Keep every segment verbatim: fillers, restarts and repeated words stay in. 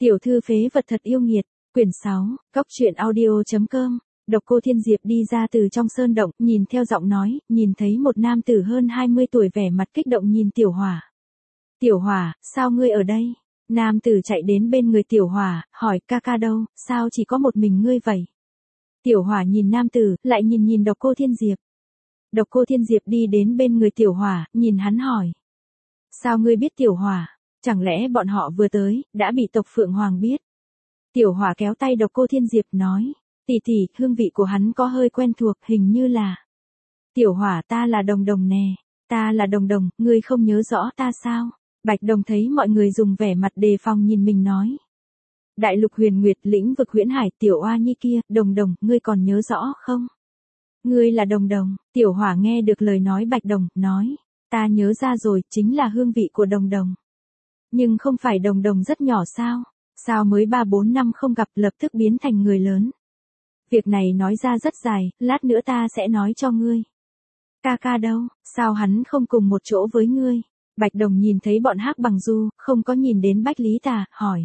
Tiểu thư phế vật thật yêu nghiệt, quyển sáu, cóc truyện audio chấm com. Độc Cô Thiên Diệp đi ra từ trong sơn động, nhìn theo giọng nói, nhìn thấy một nam tử hơn hai mươi tuổi vẻ mặt kích động nhìn Tiểu Hỏa. Tiểu Hỏa, sao ngươi ở đây? Nam tử chạy đến bên người Tiểu Hỏa, hỏi ca ca đâu, sao chỉ có một mình ngươi vậy? Tiểu Hỏa nhìn nam tử, lại nhìn nhìn Độc Cô Thiên Diệp. Độc Cô Thiên Diệp đi đến bên người Tiểu Hỏa, nhìn hắn hỏi. Sao ngươi biết Tiểu Hỏa? Chẳng lẽ bọn họ vừa tới, đã bị tộc Phượng Hoàng biết? Tiểu Hỏa kéo tay Độc Cô Thiên Diệp nói. Tỷ tỷ, hương vị của hắn có hơi quen thuộc, hình như là. Tiểu Hỏa, ta là Đồng Đồng nè. Ta là Đồng Đồng, ngươi không nhớ rõ ta sao? Bạch Đồng thấy mọi người dùng vẻ mặt đề phòng nhìn mình nói. Đại lục huyền nguyệt lĩnh vực huyễn hải, Tiểu Oa Nhi kia, Đồng Đồng, ngươi còn nhớ rõ không? Ngươi là Đồng Đồng. Tiểu Hỏa nghe được lời nói Bạch Đồng, nói. Ta nhớ ra rồi, chính là hương vị của Đồng Đồng. Nhưng không phải Đồng Đồng rất nhỏ sao? Sao mới ba bốn năm không gặp lập tức biến thành người lớn? Việc này nói ra rất dài, lát nữa ta sẽ nói cho ngươi. Ca ca đâu, sao hắn không cùng một chỗ với ngươi? Bạch Đồng nhìn thấy bọn Hắc Bằng Du, không có nhìn đến Bách Lý Tà, hỏi.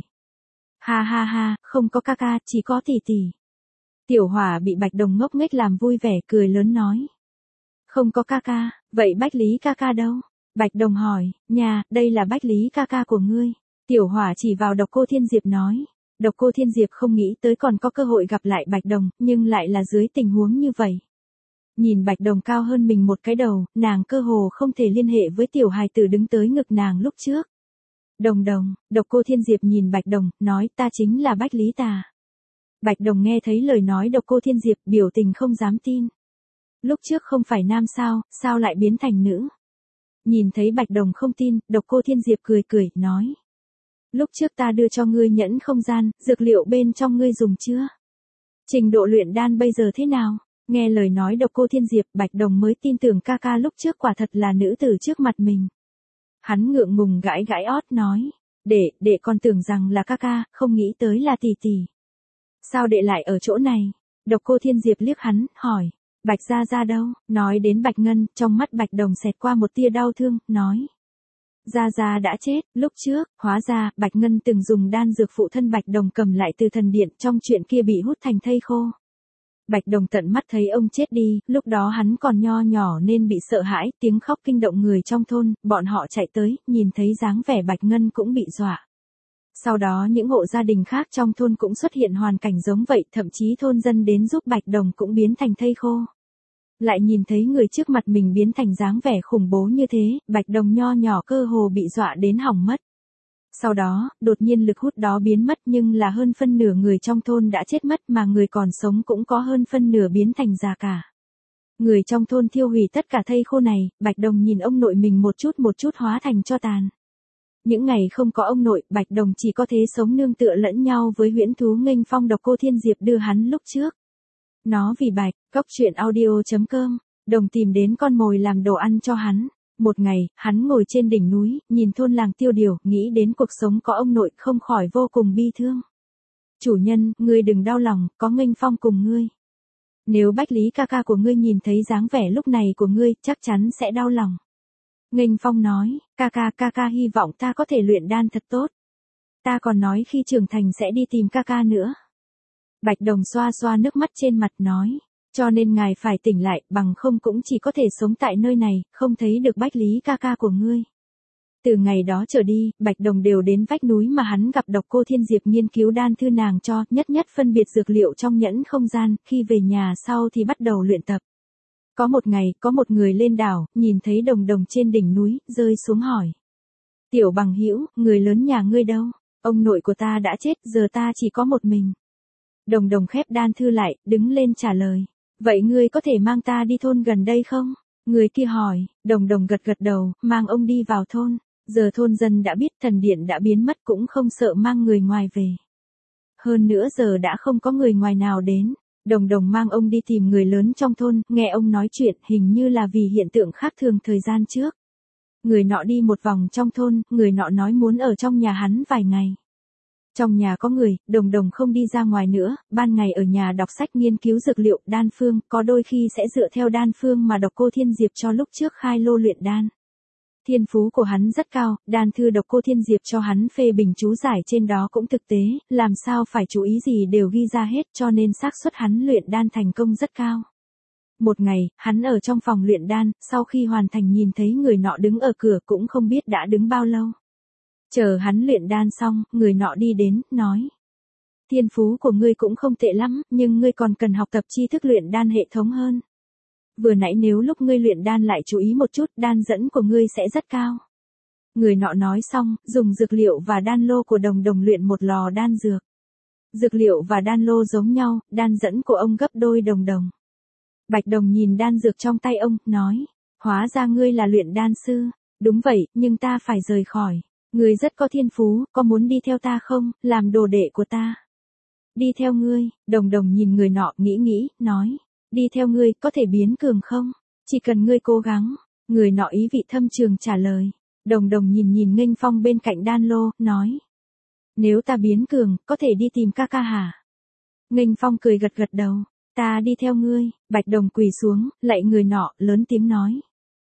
Ha ha ha, không có ca ca, chỉ có tỷ tỷ. Tiểu Hỏa bị Bạch Đồng ngốc nghếch làm vui vẻ, cười lớn nói. Không có ca ca, vậy Bách Lý ca ca đâu? Bạch Đồng hỏi, nhà, đây là Bách Lý ca ca của ngươi. Tiểu Hỏa chỉ vào Độc Cô Thiên Diệp nói. Độc Cô Thiên Diệp không nghĩ tới còn có cơ hội gặp lại Bạch Đồng, nhưng lại là dưới tình huống như vậy. Nhìn Bạch Đồng cao hơn mình một cái đầu, nàng cơ hồ không thể liên hệ với tiểu hài tử đứng tới ngực nàng lúc trước. Đồng Đồng, Độc Cô Thiên Diệp nhìn Bạch Đồng, nói ta chính là Bách Lý Tà. Bạch Đồng nghe thấy lời nói Độc Cô Thiên Diệp, biểu tình không dám tin. Lúc trước không phải nam sao, sao lại biến thành nữ? Nhìn thấy Bạch Đồng không tin, Độc Cô Thiên Diệp cười cười, nói. Lúc trước ta đưa cho ngươi nhẫn không gian, dược liệu bên trong ngươi dùng chưa? Trình độ luyện đan bây giờ thế nào? Nghe lời nói Độc Cô Thiên Diệp, Bạch Đồng mới tin tưởng ca ca lúc trước quả thật là nữ tử trước mặt mình. Hắn ngượng ngùng gãi gãi ót nói. Để, để con tưởng rằng là ca ca, không nghĩ tới là tỷ tỷ. Sao đệ lại ở chỗ này? Độc Cô Thiên Diệp liếc hắn, hỏi. Bạch Gia Gia đâu? Nói đến Bạch Ngân, trong mắt Bạch Đồng xẹt qua một tia đau thương, nói. Gia Gia đã chết, lúc trước, hóa ra, Bạch Ngân từng dùng đan dược phụ thân Bạch Đồng cầm lại từ thần điện, trong chuyện kia bị hút thành thây khô. Bạch Đồng tận mắt thấy ông chết đi, lúc đó hắn còn nho nhỏ nên bị sợ hãi, tiếng khóc kinh động người trong thôn, bọn họ chạy tới, nhìn thấy dáng vẻ Bạch Ngân cũng bị dọa. Sau đó những hộ gia đình khác trong thôn cũng xuất hiện hoàn cảnh giống vậy, thậm chí thôn dân đến giúp Bạch Đồng cũng biến thành thây khô. Lại nhìn thấy người trước mặt mình biến thành dáng vẻ khủng bố như thế, Bạch Đồng nho nhỏ cơ hồ bị dọa đến hỏng mất. Sau đó, đột nhiên lực hút đó biến mất nhưng là hơn phân nửa người trong thôn đã chết mất mà người còn sống cũng có hơn phân nửa biến thành già cả. Người trong thôn thiêu hủy tất cả thây khô này, Bạch Đồng nhìn ông nội mình một chút một chút hóa thành tro tàn. Những ngày không có ông nội, Bạch Đồng chỉ có thế sống nương tựa lẫn nhau với huyễn thú nghênh phong Độc Cô Thiên Diệp đưa hắn lúc trước. Nó vì Bạch, cóc truyện audio chấm com, Đồng tìm đến con mồi làm đồ ăn cho hắn. Một ngày, hắn ngồi trên đỉnh núi, nhìn thôn làng tiêu điều, nghĩ đến cuộc sống có ông nội, không khỏi vô cùng bi thương. Chủ nhân, ngươi đừng đau lòng, có nghênh phong cùng ngươi. Nếu Bách Lý ca ca của ngươi nhìn thấy dáng vẻ lúc này của ngươi, chắc chắn sẽ đau lòng. Nghênh phong nói, ca ca ca ca hy vọng ta có thể luyện đan thật tốt. Ta còn nói khi trưởng thành sẽ đi tìm ca ca nữa. Bạch Đồng xoa xoa nước mắt trên mặt nói. Cho nên ngài phải tỉnh lại, bằng không cũng chỉ có thể sống tại nơi này, không thấy được Bách Lý ca ca của ngươi. Từ ngày đó trở đi, Bạch Đồng đều đến vách núi mà hắn gặp Độc Cô Thiên Diệp nghiên cứu đan thư nàng cho, nhất nhất phân biệt dược liệu trong nhẫn không gian, khi về nhà sau thì bắt đầu luyện tập. Có một ngày, có một người lên đảo, nhìn thấy Đồng Đồng trên đỉnh núi, rơi xuống hỏi. Tiểu bằng hữu, người lớn nhà ngươi đâu? Ông nội của ta đã chết, giờ ta chỉ có một mình. Đồng Đồng khép đan thư lại, đứng lên trả lời. Vậy ngươi có thể mang ta đi thôn gần đây không? Người kia hỏi, Đồng Đồng gật gật đầu, mang ông đi vào thôn. Giờ thôn dân đã biết thần điện đã biến mất cũng không sợ mang người ngoài về. Hơn nữa giờ đã không có người ngoài nào đến. Đồng Đồng mang ông đi tìm người lớn trong thôn, nghe ông nói chuyện hình như là vì hiện tượng khác thường thời gian trước. Người nọ đi một vòng trong thôn, người nọ nói muốn ở trong nhà hắn vài ngày. Trong nhà có người, Đồng Đồng không đi ra ngoài nữa, ban ngày ở nhà đọc sách nghiên cứu dược liệu, đan phương, có đôi khi sẽ dựa theo đan phương mà Độc Cô Thiên Diệp cho lúc trước khai lô luyện đan. Thiên phú của hắn rất cao, đan thư Độc Cô Thiên Diệp cho hắn phê bình chú giải trên đó cũng thực tế, làm sao phải chú ý gì đều ghi ra hết cho nên xác suất hắn luyện đan thành công rất cao. Một ngày, hắn ở trong phòng luyện đan, sau khi hoàn thành nhìn thấy người nọ đứng ở cửa cũng không biết đã đứng bao lâu. Chờ hắn luyện đan xong, người nọ đi đến, nói. Thiên phú của ngươi cũng không tệ lắm, nhưng ngươi còn cần học tập tri thức luyện đan hệ thống hơn. Vừa nãy nếu lúc ngươi luyện đan lại chú ý một chút, đan dẫn của ngươi sẽ rất cao. Người nọ nói xong, dùng dược liệu và đan lô của Đồng Đồng luyện một lò đan dược. Dược liệu và đan lô giống nhau, đan dẫn của ông gấp đôi Đồng Đồng. Bạch Đồng nhìn đan dược trong tay ông, nói, hóa ra ngươi là luyện đan sư, đúng vậy, nhưng ta phải rời khỏi. Ngươi rất có thiên phú, có muốn đi theo ta không, làm đồ đệ của ta. Đi theo ngươi, Đồng Đồng nhìn người nọ nghĩ nghĩ, nói, đi theo ngươi có thể biến cường không? Chỉ cần ngươi cố gắng. Người nọ ý vị thâm trường trả lời. Đồng Đồng nhìn nhìn Nghênh Phong bên cạnh đan lô, nói. Nếu ta biến cường, có thể đi tìm ca ca hả? Nghênh Phong cười gật gật đầu. Ta đi theo ngươi. Bạch Đồng quỳ xuống, lạy người nọ, lớn tiếng nói.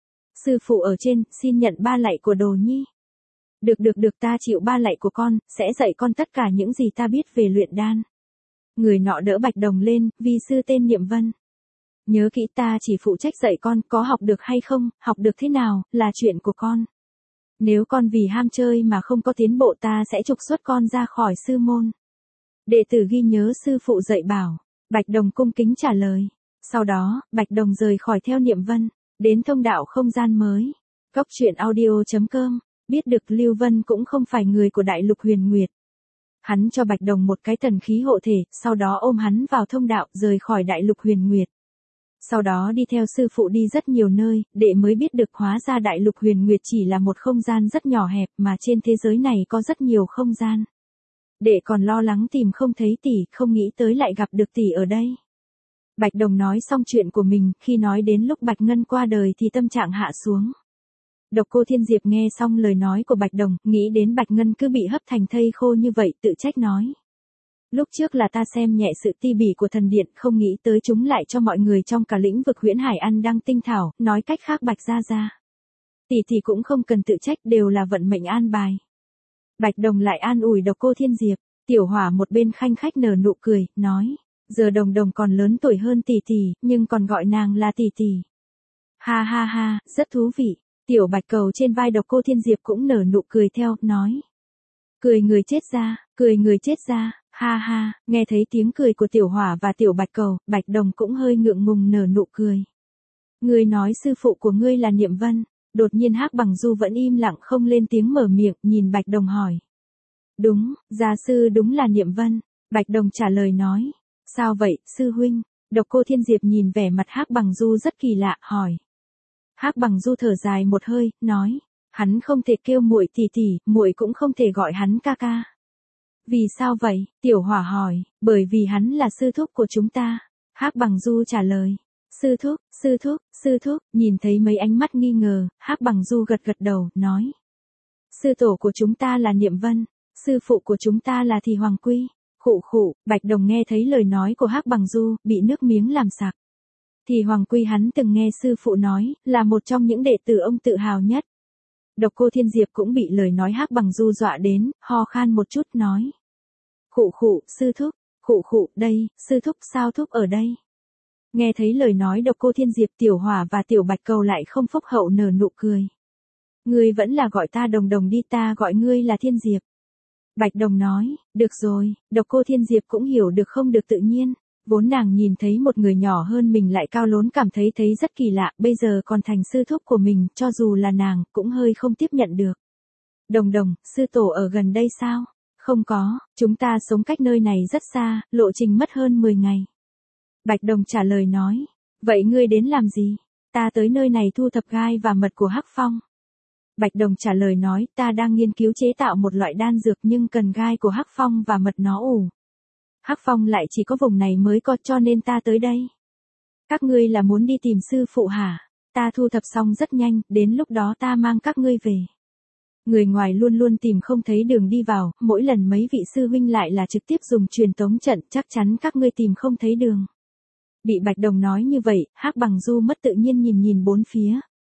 Sư phụ ở trên, xin nhận ba lạy của Đồ Nhi. Được được được, ta chịu ba lạy của con, sẽ dạy con tất cả những gì ta biết về luyện đan. Người nọ đỡ Bạch Đồng lên, vi sư tên Niệm Vân. Nhớ kỹ, ta chỉ phụ trách dạy con, có học được hay không, học được thế nào, là chuyện của con. Nếu con vì ham chơi mà không có tiến bộ, ta sẽ trục xuất con ra khỏi sư môn. Đệ tử ghi nhớ sư phụ dạy bảo. Bạch Đồng cung kính trả lời. Sau đó, Bạch Đồng rời khỏi theo Niệm Vân, đến thông đạo không gian mới. Góc truyện audio chấm com, biết được Lưu Vân cũng không phải người của Đại Lục Huyền Nguyệt. Hắn cho Bạch Đồng một cái thần khí hộ thể, sau đó ôm hắn vào thông đạo, rời khỏi Đại Lục Huyền Nguyệt. Sau đó đi theo sư phụ đi rất nhiều nơi, đệ mới biết được hóa ra Đại Lục Huyền Nguyệt chỉ là một không gian rất nhỏ hẹp mà trên thế giới này có rất nhiều không gian. Đệ còn lo lắng tìm không thấy tỷ, không nghĩ tới lại gặp được tỷ ở đây. Bạch Đồng nói xong chuyện của mình, khi nói đến lúc Bạch Ngân qua đời thì tâm trạng hạ xuống. Độc Cô Thiên Diệp nghe xong lời nói của Bạch Đồng, nghĩ đến Bạch Ngân cứ bị hấp thành thây khô như vậy, tự trách nói. Lúc trước là ta xem nhẹ sự ti bỉ của thần điện, không nghĩ tới chúng lại cho mọi người trong cả lĩnh vực Huyễn Hải ăn đăng tinh thảo, nói cách khác Bạch gia gia. Tỷ thì cũng không cần tự trách, đều là vận mệnh an bài. Bạch Đồng lại an ủi Độc Cô Thiên Diệp, Tiểu Hỏa một bên khanh khách nở nụ cười, nói, giờ Đồng Đồng còn lớn tuổi hơn tỷ tỷ, nhưng còn gọi nàng là tỷ tỷ. Ha ha ha, rất thú vị. Tiểu Bạch Cầu trên vai Độc Cô Thiên Diệp cũng nở nụ cười theo, nói. Cười người chết ra, cười người chết ra, ha ha, nghe thấy tiếng cười của Tiểu Hỏa và Tiểu Bạch Cầu, Bạch Đồng cũng hơi ngượng ngùng nở nụ cười. Ngươi nói sư phụ của ngươi là Niệm Vân. Đột nhiên Hắc Bằng Du vẫn im lặng không lên tiếng mở miệng, nhìn Bạch Đồng hỏi. Đúng, gia sư đúng là Niệm Vân. Bạch Đồng trả lời nói. Sao vậy, sư huynh? Độc Cô Thiên Diệp nhìn vẻ mặt Hắc Bằng Du rất kỳ lạ, hỏi. Hắc Bằng Du thở dài một hơi, nói. Hắn không thể kêu muội tỷ tỷ, muội cũng không thể gọi hắn ca ca. Vì sao vậy? Tiểu Hỏa hỏi. Bởi vì hắn là sư thúc của chúng ta. Hắc Bằng Du trả lời. Sư thúc, sư thúc, sư thúc, nhìn thấy mấy ánh mắt nghi ngờ, Hắc Bằng Du gật gật đầu, nói. Sư tổ của chúng ta là Niệm Vân, sư phụ của chúng ta là Thì Hoàng Quy. Khụ khụ, Bạch Đồng nghe thấy lời nói của Hắc Bằng Du, bị nước miếng làm sặc. Thì Hoàng Quy hắn từng nghe sư phụ nói, là một trong những đệ tử ông tự hào nhất. Độc Cô Thiên Diệp cũng bị lời nói Hắc Bằng Du dọa đến, ho khan một chút, nói. Khụ khụ, sư thúc, khụ khụ, đây, sư thúc sao thúc ở đây? Nghe thấy lời nói Độc Cô Thiên Diệp, Tiểu Hỏa và Tiểu Bạch Cầu lại không phúc hậu nở nụ cười. Ngươi vẫn là gọi ta Đồng Đồng đi, ta gọi ngươi là Thiên Diệp. Bạch Đồng nói, được rồi. Độc Cô Thiên Diệp cũng hiểu được không được tự nhiên. Vốn nàng nhìn thấy một người nhỏ hơn mình lại cao lớn cảm thấy thấy rất kỳ lạ, bây giờ còn thành sư thúc của mình, cho dù là nàng, cũng hơi không tiếp nhận được. Đồng Đồng, sư tổ ở gần đây sao? Không có, chúng ta sống cách nơi này rất xa, lộ trình mất hơn mười ngày. Bạch Đồng trả lời nói, vậy ngươi đến làm gì? Ta tới nơi này thu thập gai và mật của Hắc Phong. Bạch Đồng trả lời nói, ta đang nghiên cứu chế tạo một loại đan dược nhưng cần gai của Hắc Phong và mật nó ủ. Hắc Phong lại chỉ có vùng này mới có cho nên ta tới đây. Các ngươi là muốn đi tìm sư phụ hả? Ta thu thập xong rất nhanh, đến lúc đó ta mang các ngươi về. Người ngoài luôn luôn tìm không thấy đường đi vào, mỗi lần mấy vị sư huynh lại là trực tiếp dùng truyền tống trận, chắc chắn các ngươi tìm không thấy đường. Bị Bạch Đồng nói như vậy, Hắc Bằng Du mất tự nhiên nhìn nhìn bốn phía.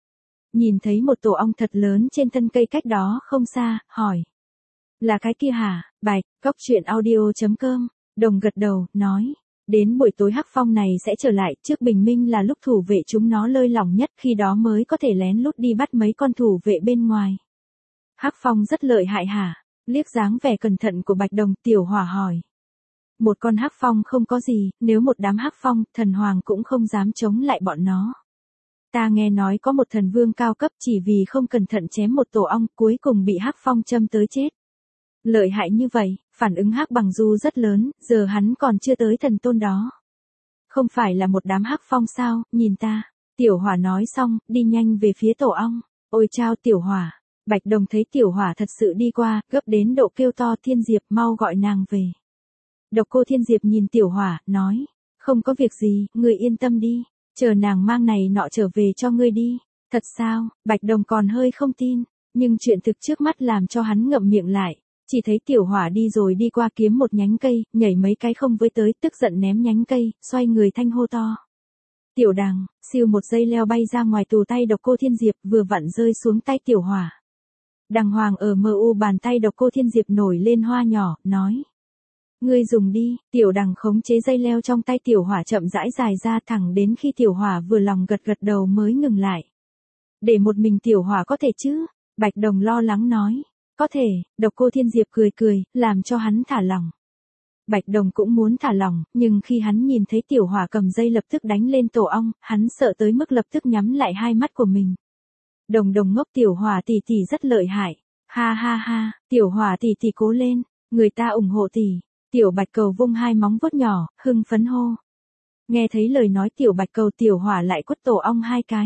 nhìn thấy một tổ ong thật lớn trên thân cây cách đó không xa, hỏi. Là cái kia hả? Bạch, góc chuyện audio.com, Đồng gật đầu, nói. Đến buổi tối hắc phong này sẽ trở lại, trước bình minh là lúc thủ vệ chúng nó lơi lỏng nhất, khi đó mới có thể lén lút đi bắt mấy con thủ vệ bên ngoài. Hắc phong rất lợi hại hả? Liếc dáng vẻ cẩn thận của Bạch Đồng, Tiểu Hỏa hỏi. Một con hắc phong không có gì, nếu một đám hắc phong, thần hoàng cũng không dám chống lại bọn nó. Ta nghe nói có một thần vương cao cấp chỉ vì không cẩn thận chém một tổ ong, cuối cùng bị hắc phong châm tới chết. Lợi hại như vậy, phản ứng hắc bằng du rất lớn, giờ hắn còn chưa tới thần tôn đó. Không phải là một đám hắc phong sao, nhìn ta. Tiểu Hỏa nói xong, đi nhanh về phía tổ ong. Ôi chao Tiểu Hỏa. Bạch Đồng thấy Tiểu Hỏa thật sự đi qua, gấp đến độ kêu to, Thiên Diệp mau gọi nàng về. Độc Cô Thiên Diệp nhìn Tiểu Hỏa, nói. Không có việc gì, ngươi yên tâm đi. Chờ nàng mang này nọ trở về cho ngươi đi. Thật sao? Bạch Đồng còn hơi không tin. Nhưng chuyện thực trước mắt làm cho hắn ngậm miệng lại. Chỉ thấy Tiểu Hỏa đi rồi đi qua kiếm một nhánh cây, nhảy mấy cái không với tới, tức giận ném nhánh cây, xoay người thanh hô to. Tiểu Đằng, siêu một dây leo bay ra ngoài tù tay Độc Cô Thiên Diệp, vừa vặn rơi xuống tay Tiểu Hỏa. Đằng hoàng ở mờ u bàn tay Độc Cô Thiên Diệp nổi lên hoa nhỏ, nói. Ngươi dùng đi. Tiểu Đằng khống chế dây leo trong tay Tiểu Hỏa chậm rãi dài ra, thẳng đến khi Tiểu Hỏa vừa lòng gật gật đầu mới ngừng lại. Để một mình Tiểu Hỏa có thể chứ? Bạch Đồng lo lắng nói. Có thể. Độc Cô Thiên Diệp cười cười, làm cho hắn thả lòng. Bạch Đồng cũng muốn thả lòng, nhưng khi hắn nhìn thấy Tiểu Hỏa cầm dây lập tức đánh lên tổ ong, hắn sợ tới mức lập tức nhắm lại hai mắt của mình. Đồng Đồng ngốc, Tiểu Hỏa tỷ tỷ rất lợi hại. Ha ha ha, Tiểu Hỏa tỷ tỷ cố lên, người ta ủng hộ tỷ. Tiểu Bạch Cầu vung hai móng vuốt nhỏ, hưng phấn hô. Nghe thấy lời nói Tiểu Bạch Cầu, Tiểu Hỏa lại quất tổ ong hai cái.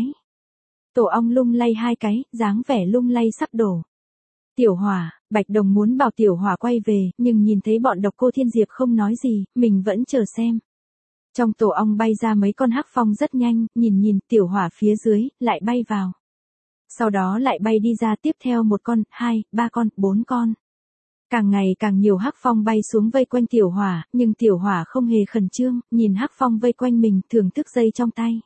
Tổ ong lung lay hai cái, dáng vẻ lung lay sắp đổ. Tiểu Hỏa, Bạch Đồng muốn bảo Tiểu Hỏa quay về, nhưng nhìn thấy bọn Độc Cô Thiên Diệp không nói gì, mình vẫn chờ xem. Trong tổ ong bay ra mấy con hắc phong rất nhanh, nhìn nhìn Tiểu Hỏa phía dưới, lại bay vào. Sau đó lại bay đi ra, tiếp theo một con, hai, ba con, bốn con. Càng ngày càng nhiều hắc phong bay xuống vây quanh Tiểu Hỏa, nhưng Tiểu Hỏa không hề khẩn trương, nhìn hắc phong vây quanh mình, thưởng thức dây trong tay.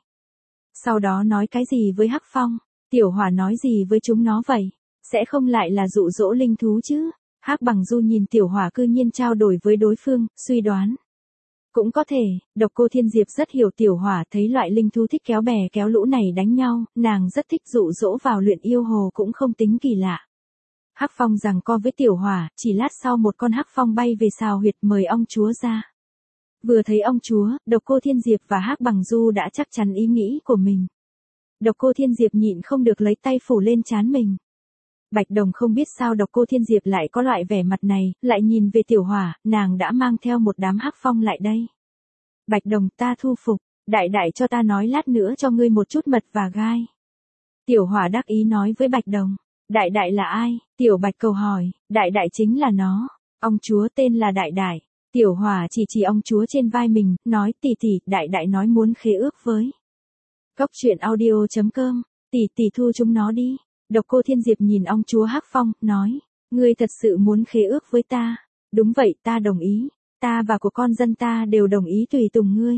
Sau đó nói cái gì với hắc phong? Tiểu Hỏa nói gì với chúng nó vậy? Sẽ không lại là dụ dỗ linh thú chứ? Hắc Bằng Du nhìn Tiểu Hỏa cư nhiên trao đổi với đối phương, suy đoán. Cũng có thể, Độc Cô Thiên Diệp rất hiểu Tiểu Hỏa, thấy loại linh thú thích kéo bè kéo lũ này đánh nhau, nàng rất thích dụ dỗ vào luyện yêu hồ cũng không tính kỳ lạ. Hắc phong giằng co với Tiểu Hỏa, chỉ lát sau một con hắc phong bay về xào huyệt mời ong chúa ra. Vừa thấy ong chúa, Độc Cô Thiên Diệp và Hắc Bằng Du đã chắc chắn ý nghĩ của mình. Độc Cô Thiên Diệp nhịn không được lấy tay phủ lên trán mình. Bạch Đồng không biết sao Độc Cô Thiên Diệp lại có loại vẻ mặt này, lại nhìn về Tiểu Hỏa, nàng đã mang theo một đám hắc phong lại đây. Bạch Đồng, ta thu phục, đại đại cho ta nói lát nữa cho ngươi một chút mật và gai. Tiểu Hỏa đắc ý nói với Bạch Đồng. Đại đại là ai? Tiểu Bạch Cầu hỏi. Đại đại chính là nó. Ong chúa tên là Đại Đại. Tiểu Hỏa chỉ chỉ ong chúa trên vai mình, nói tỷ tỷ, đại đại nói muốn khế ước với. Góc chuyện audio.com, tỷ tỷ thu chúng nó đi. Độc Cô Thiên Diệp nhìn ong chúa hắc phong, nói. Ngươi thật sự muốn khế ước với ta? Đúng vậy, ta đồng ý. Ta và của con dân ta đều đồng ý tùy tùng ngươi.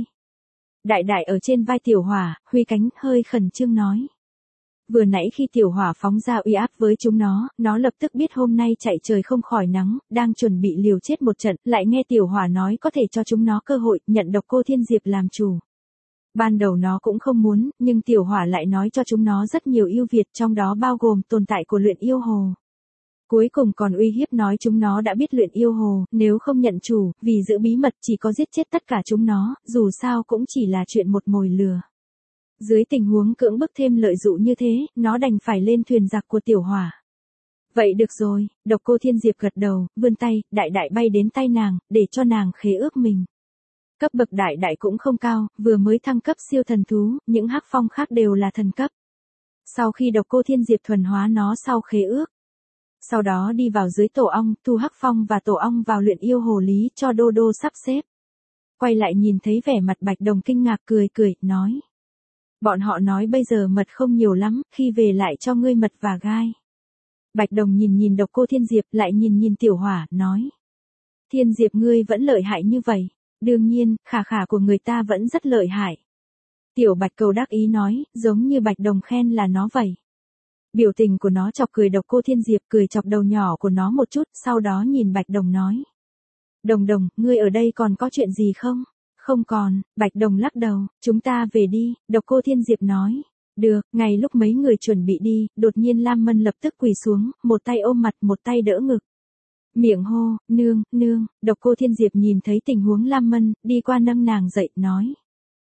Đại đại ở trên vai Tiểu Hỏa, huy cánh, hơi khẩn trương nói. Vừa nãy khi Tiểu Hỏa phóng ra uy áp với chúng nó, nó lập tức biết hôm nay chạy trời không khỏi nắng, đang chuẩn bị liều chết một trận, lại nghe Tiểu Hỏa nói có thể cho chúng nó cơ hội, nhận Độc Cô Thiên Diệp làm chủ. Ban đầu nó cũng không muốn, nhưng Tiểu Hỏa lại nói cho chúng nó rất nhiều ưu việt, trong đó bao gồm tồn tại của luyện yêu hồ. Cuối cùng còn uy hiếp nói chúng nó đã biết luyện yêu hồ, nếu không nhận chủ, vì giữ bí mật chỉ có giết chết tất cả chúng nó, dù sao cũng chỉ là chuyện một mồi lừa. Dưới tình huống cưỡng bức thêm lợi dụ như thế, nó đành phải lên thuyền giặc của Tiểu Hỏa. Vậy được rồi, Độc Cô Thiên Diệp gật đầu, vươn tay, đại đại bay đến tay nàng, để cho nàng khế ước mình. Cấp bậc đại đại cũng không cao, vừa mới thăng cấp siêu thần thú, những hắc phong khác đều là thần cấp. Sau khi Độc Cô Thiên Diệp thuần hóa nó sau khế ước. Sau đó đi vào dưới tổ ong, thu hắc phong và tổ ong vào luyện yêu hồ lý cho Đô Đô sắp xếp. Quay lại nhìn thấy vẻ mặt Bạch Đồng kinh ngạc cười cười, nói. Bọn họ nói bây giờ mật không nhiều lắm, khi về lại cho ngươi mật và gai. Bạch Đồng nhìn nhìn Độc Cô Thiên Diệp, lại nhìn nhìn Tiểu Hỏa, nói. Thiên Diệp ngươi vẫn lợi hại như vậy. Đương nhiên, khả khả của người ta vẫn rất lợi hại. Tiểu Bạch Cầu đắc ý nói, giống như Bạch Đồng khen là nó vậy. Biểu tình của nó chọc cười Độc Cô Thiên Diệp, cười chọc đầu nhỏ của nó một chút, sau đó nhìn Bạch Đồng nói. Đồng Đồng, ngươi ở đây còn có chuyện gì không? Không còn, Bạch Đồng lắc đầu, chúng ta về đi, Độc Cô Thiên Diệp nói. Được, ngay lúc mấy người chuẩn bị đi, đột nhiên Lam Mân lập tức quỳ xuống, một tay ôm mặt một tay đỡ ngực. Miệng hô, nương, nương, Độc Cô Thiên Diệp nhìn thấy tình huống Lam Mân, đi qua nâng nàng dậy, nói.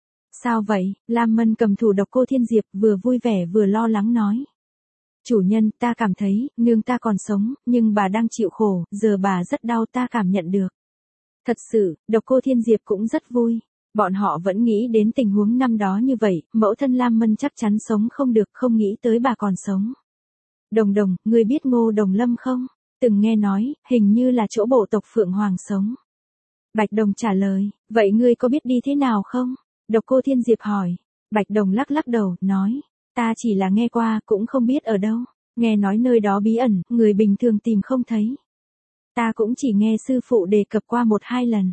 Sao vậy? Lam Mân cầm thủ Độc Cô Thiên Diệp, vừa vui vẻ vừa lo lắng nói. Chủ nhân, ta cảm thấy, nương ta còn sống, nhưng bà đang chịu khổ, giờ bà rất đau, ta cảm nhận được. Thật sự, Độc Cô Thiên Diệp cũng rất vui. Bọn họ vẫn nghĩ đến tình huống năm đó như vậy, mẫu thân Lam Mân chắc chắn sống không được, không nghĩ tới bà còn sống. Đồng Đồng, ngươi biết Ngô Đồng Lâm không? Từng nghe nói, hình như là chỗ bộ tộc Phượng Hoàng sống. Bạch Đồng trả lời, vậy ngươi có biết đi thế nào không? Độc Cô Thiên Diệp hỏi. Bạch Đồng lắc lắc đầu, nói, ta chỉ là nghe qua, cũng không biết ở đâu. Nghe nói nơi đó bí ẩn, người bình thường tìm không thấy. Ta cũng chỉ nghe sư phụ đề cập qua một hai lần.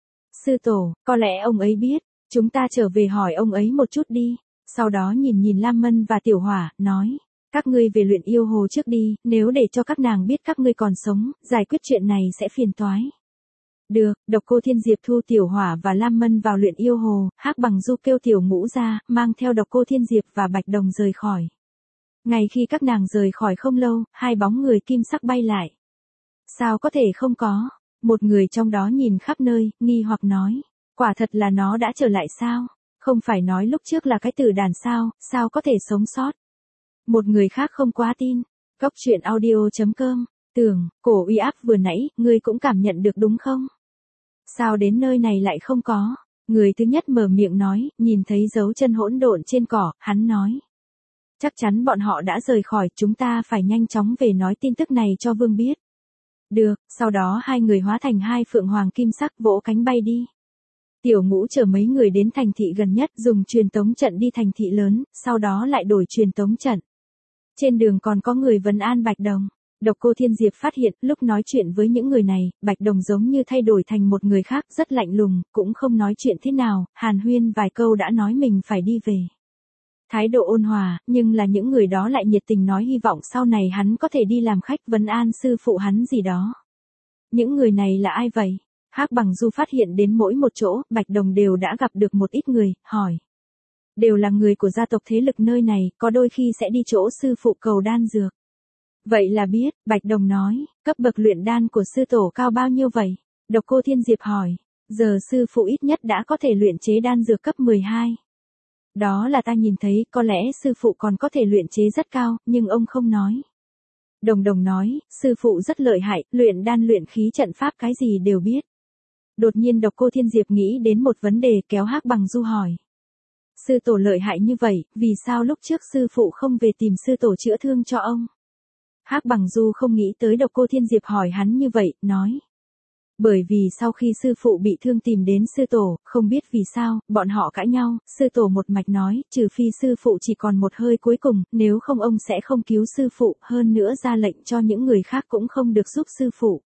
Sư tổ, có lẽ ông ấy biết, chúng ta trở về hỏi ông ấy một chút đi. Sau đó nhìn nhìn Lam Mân và Tiểu Hỏa, nói, các ngươi về luyện yêu hồ trước đi, nếu để cho các nàng biết các ngươi còn sống, giải quyết chuyện này sẽ phiền toái. Được, Độc Cô Thiên Diệp thu Tiểu Hỏa và Lam Mân vào luyện yêu hồ, Hắc Bằng Du kêu Tiểu Ngũ ra, mang theo Độc Cô Thiên Diệp và Bạch Đồng rời khỏi. Ngay khi các nàng rời khỏi không lâu, hai bóng người kim sắc bay lại. Sao có thể không có? Một người trong đó nhìn khắp nơi, nghi hoặc nói. Quả thật là nó đã trở lại sao? Không phải nói lúc trước là cái tử đàn sao, sao có thể sống sót? Một người khác không quá tin. Cốc truyện audio chấm com. Tưởng, cổ uy áp vừa nãy, ngươi cũng cảm nhận được đúng không? Sao đến nơi này lại không có? Người thứ nhất mở miệng nói, nhìn thấy dấu chân hỗn độn trên cỏ, hắn nói. Chắc chắn bọn họ đã rời khỏi, chúng ta phải nhanh chóng về nói tin tức này cho Vương biết. Được, sau đó hai người hóa thành hai phượng hoàng kim sắc vỗ cánh bay đi. Tiểu Ngũ chở mấy người đến thành thị gần nhất, dùng truyền tống trận đi thành thị lớn, sau đó lại đổi truyền tống trận. Trên đường còn có người vấn an Bạch Đồng. Độc Cô Thiên Diệp phát hiện, lúc nói chuyện với những người này, Bạch Đồng giống như thay đổi thành một người khác, rất lạnh lùng, cũng không nói chuyện thế nào, hàn huyên vài câu đã nói mình phải đi về. Thái độ ôn hòa, nhưng là những người đó lại nhiệt tình nói hy vọng sau này hắn có thể đi làm khách vấn an sư phụ hắn gì đó. Những người này là ai vậy? Hắc Bằng Du phát hiện đến mỗi một chỗ, Bạch Đồng đều đã gặp được một ít người, hỏi. Đều là người của gia tộc thế lực nơi này, có đôi khi sẽ đi chỗ sư phụ cầu đan dược. Vậy là biết, Bạch Đồng nói, cấp bậc luyện đan của sư tổ cao bao nhiêu vậy? Độc Cô Thiên Diệp hỏi, giờ sư phụ ít nhất đã có thể luyện chế đan dược cấp mười hai. Đó là ta nhìn thấy, có lẽ sư phụ còn có thể luyện chế rất cao, nhưng ông không nói. Đồng Đồng nói, sư phụ rất lợi hại, luyện đan luyện khí trận pháp cái gì đều biết. Đột nhiên Độc Cô Thiên Diệp nghĩ đến một vấn đề, kéo Hắc Bằng Du hỏi. Sư tổ lợi hại như vậy, vì sao lúc trước sư phụ không về tìm sư tổ chữa thương cho ông? Hắc Bằng Du không nghĩ tới Độc Cô Thiên Diệp hỏi hắn như vậy, nói. Bởi vì sau khi sư phụ bị thương tìm đến sư tổ, không biết vì sao, bọn họ cãi nhau, sư tổ một mạch nói, trừ phi sư phụ chỉ còn một hơi cuối cùng, nếu không ông sẽ không cứu sư phụ, hơn nữa ra lệnh cho những người khác cũng không được giúp sư phụ.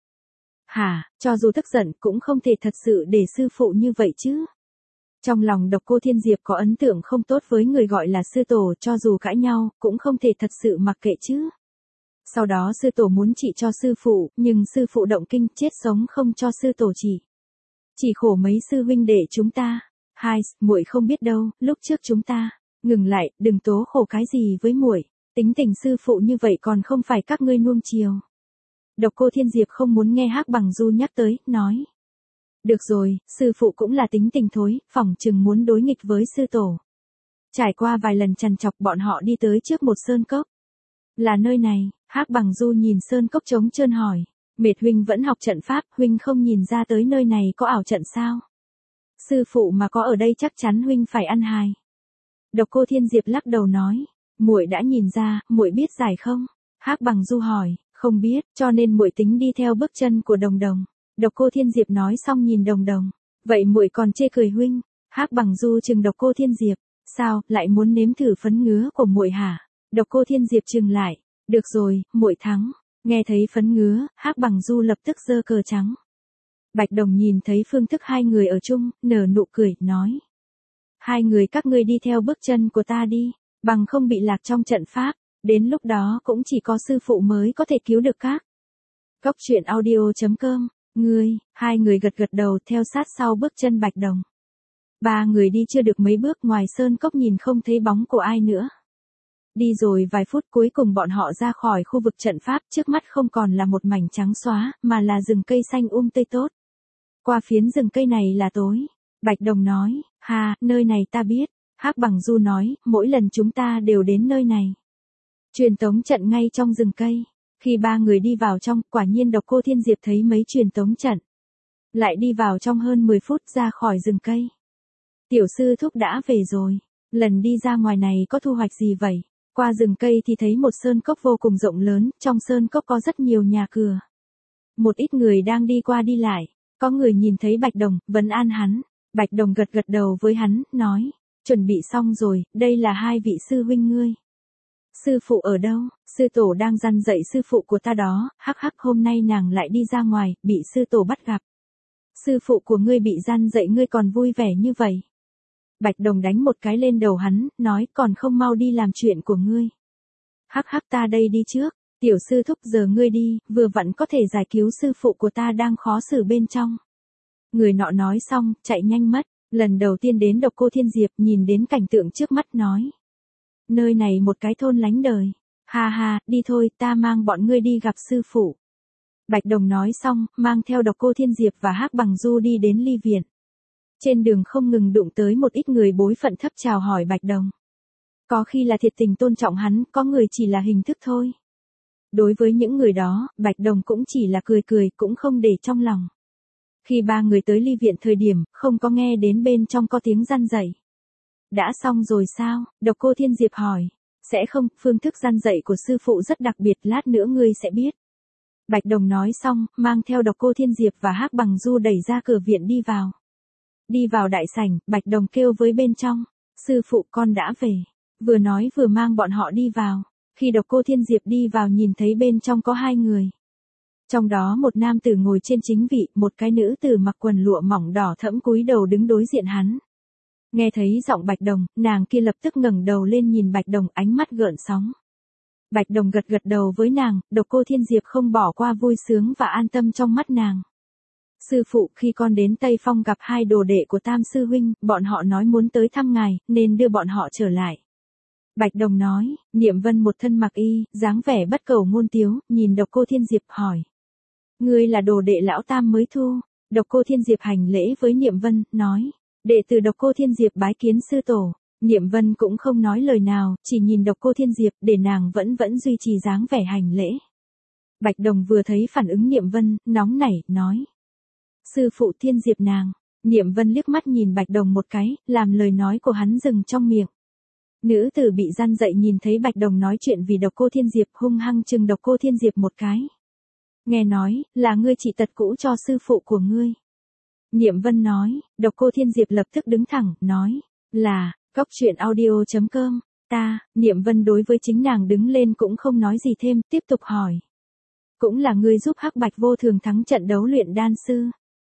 Hả, cho dù tức giận cũng không thể thật sự để sư phụ như vậy chứ. Trong lòng Độc Cô Thiên Diệp có ấn tượng không tốt với người gọi là sư tổ, cho dù cãi nhau, cũng không thể thật sự mặc kệ chứ. Sau đó sư tổ muốn trị cho sư phụ, nhưng sư phụ động kinh, chết sống không cho sư tổ trị. Chỉ khổ mấy sư huynh đệ chúng ta. Hai, muội không biết đâu, lúc trước chúng ta. Ngừng lại, đừng tố khổ cái gì với muội. Tính tình sư phụ như vậy còn không phải các ngươi nuông chiều. Độc Cô Thiên Diệp không muốn nghe Hắc Bằng Du nhắc tới, nói. Được rồi, sư phụ cũng là tính tình thối, phỏng chừng muốn đối nghịch với sư tổ. Trải qua vài lần trằn trọc bọn họ đi tới trước một sơn cốc. Là nơi này, Hắc Bằng Du nhìn sơn cốc trống trơn hỏi. Mệt huynh vẫn học trận pháp, huynh không nhìn ra tới nơi này có ảo trận sao? Sư phụ mà có ở đây chắc chắn huynh phải ăn hài. Độc Cô Thiên Diệp lắc đầu nói. Muội đã nhìn ra, muội biết giải không? Hắc Bằng Du hỏi, không biết, cho nên muội tính đi theo bước chân của Đồng Đồng. Độc Cô Thiên Diệp nói xong nhìn Đồng Đồng. Vậy muội còn chê cười huynh? Hắc Bằng Du trừng Độc Cô Thiên Diệp. Sao, lại muốn nếm thử phấn ngứa của muội hả? Độc Cô Thiên Diệp trừng lại. Được rồi, muội thắng. Nghe thấy phấn ngứa, Hắc Bằng Du lập tức giơ cờ trắng. Bạch Đồng nhìn thấy phương thức hai người ở chung, nở nụ cười, nói. Hai người các ngươi đi theo bước chân của ta đi, bằng không bị lạc trong trận pháp. Đến lúc đó cũng chỉ có sư phụ mới có thể cứu được các. Cốc truyện audio chấm com, ngươi, hai người gật gật đầu theo sát sau bước chân Bạch Đồng. Ba người đi chưa được mấy bước ngoài sơn cốc nhìn không thấy bóng của ai nữa. Đi rồi vài phút cuối cùng bọn họ ra khỏi khu vực trận pháp, trước mắt không còn là một mảnh trắng xóa, mà là rừng cây xanh um tươi tốt. Qua phiến rừng cây này là tối. Bạch Đồng nói, ha, nơi này ta biết. Hắc Bằng Du nói, mỗi lần chúng ta đều đến nơi này. Truyền tống trận ngay trong rừng cây. Khi ba người đi vào trong, quả nhiên Độc Cô Thiên Diệp thấy mấy truyền tống trận. Lại đi vào trong hơn mười phút ra khỏi rừng cây. Tiểu sư thúc đã về rồi. Lần đi ra ngoài này có thu hoạch gì vậy? Qua rừng cây thì thấy một sơn cốc vô cùng rộng lớn, trong sơn cốc có rất nhiều nhà cửa. Một ít người đang đi qua đi lại, có người nhìn thấy Bạch Đồng, vấn an hắn. Bạch Đồng gật gật đầu với hắn, nói, chuẩn bị xong rồi, đây là hai vị sư huynh ngươi. Sư phụ ở đâu? Sư tổ đang răn dạy sư phụ của ta đó, hắc hắc hôm nay nàng lại đi ra ngoài, bị sư tổ bắt gặp. Sư phụ của ngươi bị răn dạy ngươi còn vui vẻ như vậy. Bạch Đồng đánh một cái lên đầu hắn, nói còn không mau đi làm chuyện của ngươi. Hắc hắc ta đây đi trước, tiểu sư thúc giờ ngươi đi, vừa vặn có thể giải cứu sư phụ của ta đang khó xử bên trong. Người nọ nói xong, chạy nhanh mất, lần đầu tiên đến Độc Cô Thiên Diệp nhìn đến cảnh tượng trước mắt nói. Nơi này một cái thôn lánh đời, ha ha, đi thôi ta mang bọn ngươi đi gặp sư phụ. Bạch Đồng nói xong, mang theo Độc Cô Thiên Diệp và Hắc Bằng Du đi đến Ly Viện. Trên đường không ngừng đụng tới một ít người bối phận thấp chào hỏi Bạch Đồng. Có khi là thiệt tình tôn trọng hắn, có người chỉ là hình thức thôi. Đối với những người đó, Bạch Đồng cũng chỉ là cười cười, cũng không để trong lòng. Khi ba người tới Ly Viện thời điểm, không có nghe đến bên trong có tiếng răn dạy. Đã xong rồi sao? Độc Cô Thiên Diệp hỏi. Sẽ không, phương thức răn dạy của sư phụ rất đặc biệt, lát nữa ngươi sẽ biết. Bạch Đồng nói xong, mang theo Độc Cô Thiên Diệp và Hắc Bằng Du đẩy ra cửa viện đi vào. Đi vào đại sảnh, Bạch Đồng kêu với bên trong, sư phụ con đã về. Vừa nói vừa mang bọn họ đi vào. Khi Độc Cô Thiên Diệp đi vào nhìn thấy bên trong có hai người. Trong đó một nam tử ngồi trên chính vị, một cái nữ tử mặc quần lụa mỏng đỏ thẫm cúi đầu đứng đối diện hắn. Nghe thấy giọng Bạch Đồng, nàng kia lập tức ngẩng đầu lên nhìn Bạch Đồng, ánh mắt gợn sóng. Bạch Đồng gật gật đầu với nàng, Độc Cô Thiên Diệp không bỏ qua vui sướng và an tâm trong mắt nàng. Sư phụ, khi con đến Tây Phong gặp hai đồ đệ của Tam sư huynh, bọn họ nói muốn tới thăm ngài, nên đưa bọn họ trở lại. Bạch Đồng nói, Niệm Vân một thân mặc y, dáng vẻ bất cầu ngôn tiếu, nhìn Độc Cô Thiên Diệp hỏi. Ngươi là đồ đệ lão Tam mới thu. Độc Cô Thiên Diệp hành lễ với Niệm Vân, nói. Đệ tử Độc Cô Thiên Diệp bái kiến sư tổ. Niệm Vân cũng không nói lời nào, chỉ nhìn Độc Cô Thiên Diệp để nàng vẫn vẫn duy trì dáng vẻ hành lễ. Bạch Đồng vừa thấy phản ứng Niệm Vân, nóng nảy, nói. Sư phụ Thiên Diệp nàng. Niệm Vân liếc mắt nhìn Bạch Đồng một cái, làm lời nói của hắn dừng trong miệng. Nữ tử bị răn dậy nhìn thấy Bạch Đồng nói chuyện vì Độc Cô Thiên Diệp, hung hăng chừng Độc Cô Thiên Diệp một cái. Nghe nói, là ngươi chỉ tật cũ cho sư phụ của ngươi. Niệm Vân nói, Độc Cô Thiên Diệp lập tức đứng thẳng, nói, là, cốc truyện audio chấm com, ta, Niệm Vân đối với chính nàng đứng lên cũng không nói gì thêm, tiếp tục hỏi. Cũng là ngươi giúp Hắc Bạch Vô Thường thắng trận đấu luyện đan sư.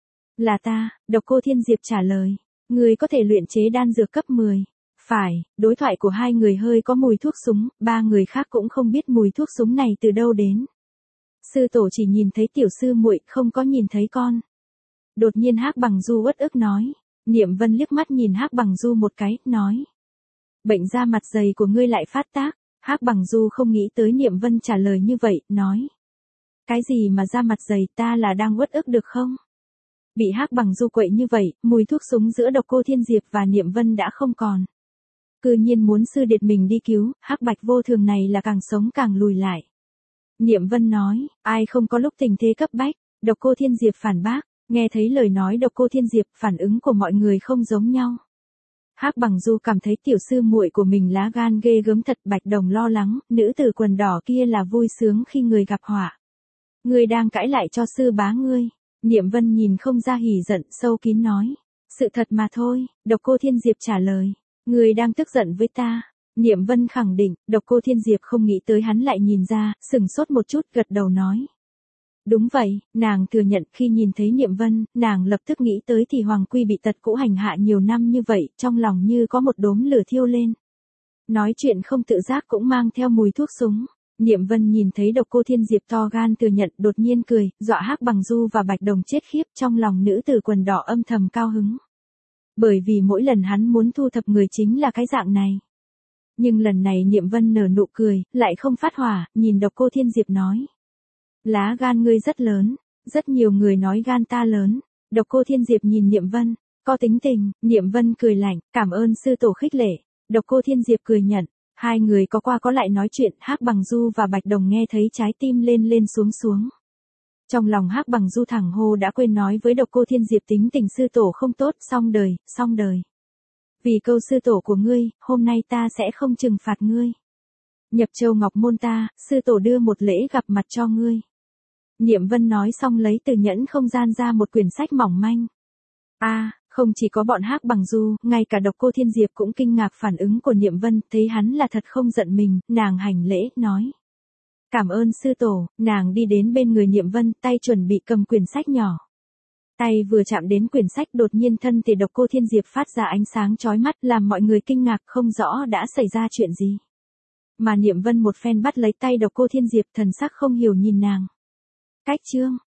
Là ta, Độc Cô Thiên Diệp trả lời, ngươi có thể luyện chế đan dược cấp mười. Phải, đối thoại của hai người hơi có mùi thuốc súng, ba người khác cũng không biết mùi thuốc súng này từ đâu đến. Sư tổ chỉ nhìn thấy tiểu sư muội, không có nhìn thấy con. Đột nhiên Hắc Bằng Du uất ức nói. Niệm Vân liếc mắt nhìn Hắc Bằng Du một cái, nói. Bệnh da mặt dày của ngươi lại phát tác. Hắc Bằng Du không nghĩ tới Niệm Vân trả lời như vậy, nói. Cái gì mà da mặt dày, ta là đang uất ức được không? Bị Hắc Bằng Du quậy như vậy, mùi thuốc súng giữa Độc Cô Thiên Diệp và Niệm Vân đã không còn. Cư nhiên muốn sư điệt mình đi cứu, Hắc Bạch Vô Thường này là càng sống càng lùi lại. Niệm Vân nói, ai không có lúc tình thế cấp bách. Độc Cô Thiên Diệp phản bác, nghe thấy lời nói Độc Cô Thiên Diệp, phản ứng của mọi người không giống nhau. Hắc Bằng Du cảm thấy tiểu sư muội của mình lá gan ghê gớm thật. Bạch Đồng lo lắng, nữ tử quần đỏ kia là vui sướng khi người gặp họa. Ngươi đang cãi lại cho sư bá ngươi. Niệm Vân nhìn không ra hỉ giận, sâu kín nói. Sự thật mà thôi. Độc Cô Thiên Diệp trả lời. Ngươi đang tức giận với ta. Niệm Vân khẳng định. Độc Cô Thiên Diệp không nghĩ tới hắn lại nhìn ra, sừng sốt một chút, gật đầu nói. Đúng vậy, nàng thừa nhận khi nhìn thấy Niệm Vân, nàng lập tức nghĩ tới thì Hoàng Quy bị tật cũ hành hạ nhiều năm như vậy, trong lòng như có một đốm lửa thiêu lên. Nói chuyện không tự giác cũng mang theo mùi thuốc súng. Niệm Vân nhìn thấy Độc Cô Thiên Diệp to gan thừa nhận, đột nhiên cười, dọa Hắc Bằng Du và Bạch Đồng chết khiếp, trong lòng nữ tử quần đỏ âm thầm cao hứng. Bởi vì mỗi lần hắn muốn thu thập người chính là cái dạng này. Nhưng lần này Niệm Vân nở nụ cười, lại không phát hỏa, nhìn Độc Cô Thiên Diệp nói. Lá gan ngươi rất lớn, rất nhiều người nói gan ta lớn. Độc Cô Thiên Diệp nhìn Niệm Vân, có tính tình. Niệm Vân cười lạnh, cảm ơn sư tổ khích lệ. Độc Cô Thiên Diệp cười nhận. Hai người có qua có lại nói chuyện, Hắc Bằng Du và Bạch Đồng nghe thấy trái tim lên lên xuống xuống. Trong lòng Hắc Bằng Du thẳng hô đã quên nói với Độc Cô Thiên Diệp tính tình sư tổ không tốt, xong đời, xong đời. Vì câu sư tổ của ngươi, hôm nay ta sẽ không trừng phạt ngươi. Nhập Châu Ngọc Môn ta, sư tổ đưa một lễ gặp mặt cho ngươi. Niệm Vân nói xong lấy từ nhẫn không gian ra một quyển sách mỏng manh. A, à, không chỉ có bọn Hắc Bằng Du, ngay cả Độc Cô Thiên Diệp cũng kinh ngạc phản ứng của Niệm Vân, thấy hắn là thật không giận mình, nàng hành lễ, nói. Cảm ơn sư tổ, nàng đi đến bên người Niệm Vân, tay chuẩn bị cầm quyển sách nhỏ. Tay vừa chạm đến quyển sách đột nhiên thân thể Độc Cô Thiên Diệp phát ra ánh sáng chói mắt làm mọi người kinh ngạc không rõ đã xảy ra chuyện gì. Mà Niệm Vân một phen bắt lấy tay Độc Cô Thiên Diệp thần sắc không hiểu nhìn nàng. Cách chương.